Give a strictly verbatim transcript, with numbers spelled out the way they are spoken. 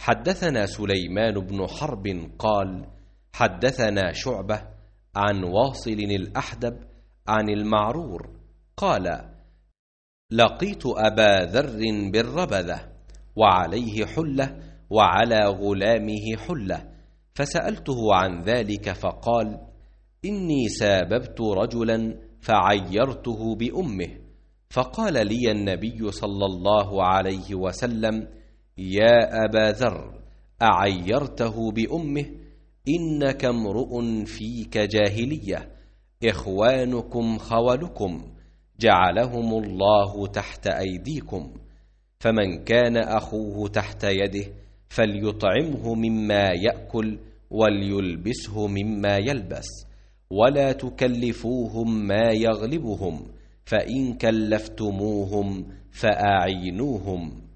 حدثنا سليمان بن حرب قال حدثنا شعبة عن واصل الأحدب عن المعرور قال لقيت أبا ذر بالربذة وعليه حلة وعلى غلامه حلة، فسألته عن ذلك فقال إني ساببت رجلا فعيرته بأمه، فقال لي النبي صلى الله عليه وسلم يا أبا ذر أعيرته بأمه؟ إنك امرؤ فيك جاهلية، إخوانكم خولكم جعلهم الله تحت أيديكم، فمن كان أخوه تحت يده فليطعمه مما يأكل وليلبسه مما يلبس، ولا تكلفوهم ما يغلبهم، فإن كلفتموهم فأعينوهم.